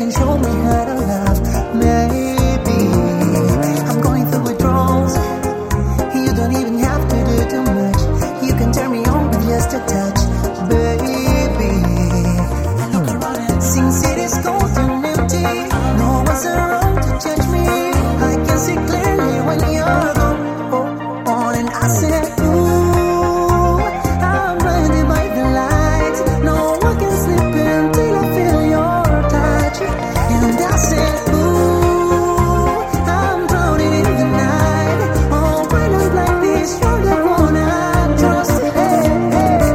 can show me how to love. Maybe I'm going through withdrawals. You don't even have to do too much. You can turn me on with just a touch, baby. I look around and since it is cold and empty, no one's around to judge me. I can see clearly when you're gone. Oh, and I said, ooh, I'm blinded by the lights. No one can sleep until I feel your touch. And I said, ooh, I'm drowning in the night. Oh, when I'm like this, you're the one I trust. Hey, hey,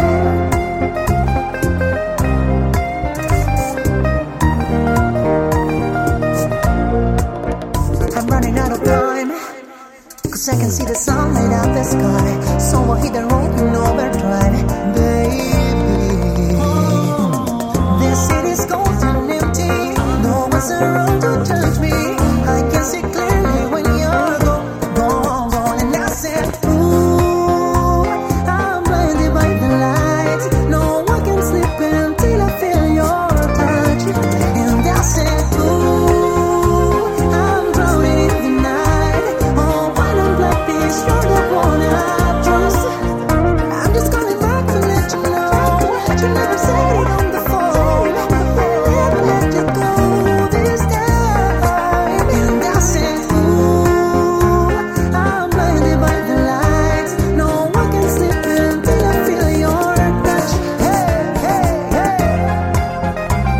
hey. I'm running out of time, 'cause I can see the sun light up the sky. So I hit the road in overdrive, baby. The city's cold and empty. No one's around to judge me. I can see clearly when you're gone, gone, gone. And I said, ooh, I'm blinded by the lights. No one can sleep until I feel your touch. And I said, ooh, I'm drowning in the night. Oh, when I'm like this, you're the one I trust. I'm just calling back to let you know that you never said it on the phone. Never let you go this time. And I said, ooh, I'm blinded by the lights. No one can sleep until I feel your touch. Hey, hey, hey.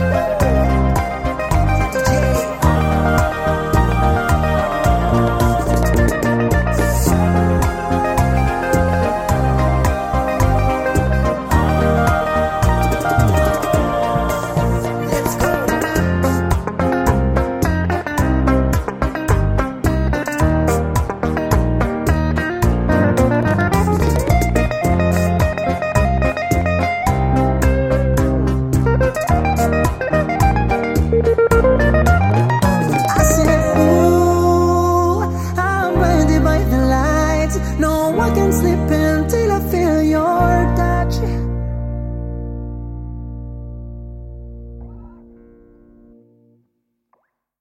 Let's go. I said, ooh, I'm blinded by the lights. No one can sleep